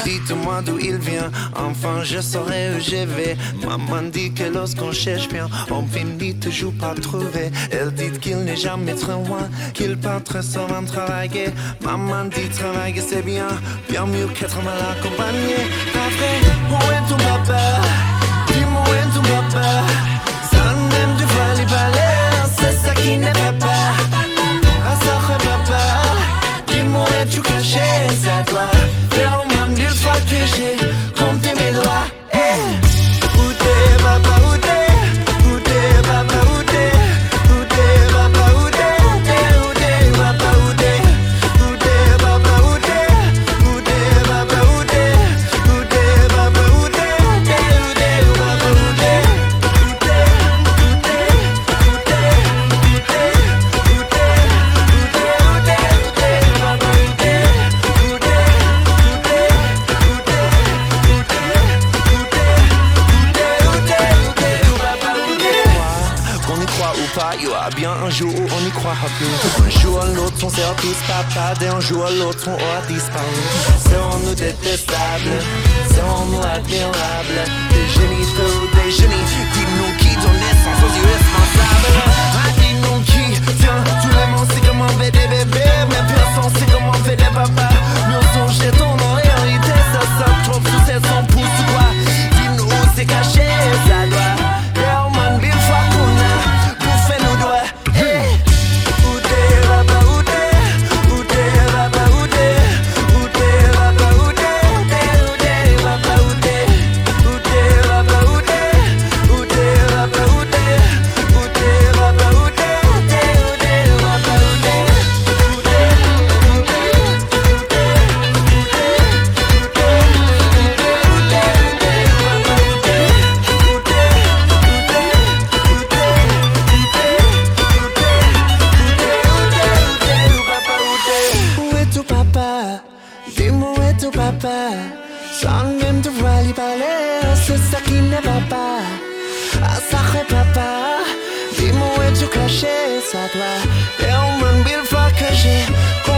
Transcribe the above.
Dites-moi d'où il vient, enfin je saurai où je vais. Maman dit que lorsqu'on cherche bien, on finit toujours par trouver. Elle dit qu'il n'est jamais trop loin, qu'il part très souvent travailler. Maman dit travailler c'est bien, bien mieux qu'être mal accompagné. Pas vrai, où est ton papa? Dis-moi où est ton papa? Ça même du les balais, c'est ça qui n'est pas. Ah ça papa, dis-moi où es-tu caché? C'est toi. Une fois que j'ai compté mes doigts, hey. Où t'es, papa, où t'es? Où t'es, papa, où t'es? Où t'es, papa, où t'es? Où t'es, papa, où t'es? Où t'es, papa, où t'es? Où t'es, papa, où t'es? Où t'es, papa, où t'es? Où t'es, papa, où t'es? Où t'es, où t'es, où t'es, où t'es, où t'es, où t'es, papa, où t'es? Yo, bien un jour où on y croira plus. Un jour à l'autre on sert tous papa, et un jour à l'autre on aura disparu. Serons-nous détestables? Serons-nous admirables? Des génies ou des génies? Dis-nous qui donne naissance aux irresponsables. Ah, dis-nous qui vient. Tout le monde sait comment on fait des bébés, mais personne sait comment on fait des papas. Mais on songe ton en réalité, ça trop sous 700 pouces ou quoi? Dis-nous où c'est caché, ça doit. Et on m'a une fois qu'on a. Sans même devoir lui parler, c'est ça qui ne va pas. Ah sacré papa, dis-moi où es-tu caché? Ça doit faire au moins 1000 fois que j'ai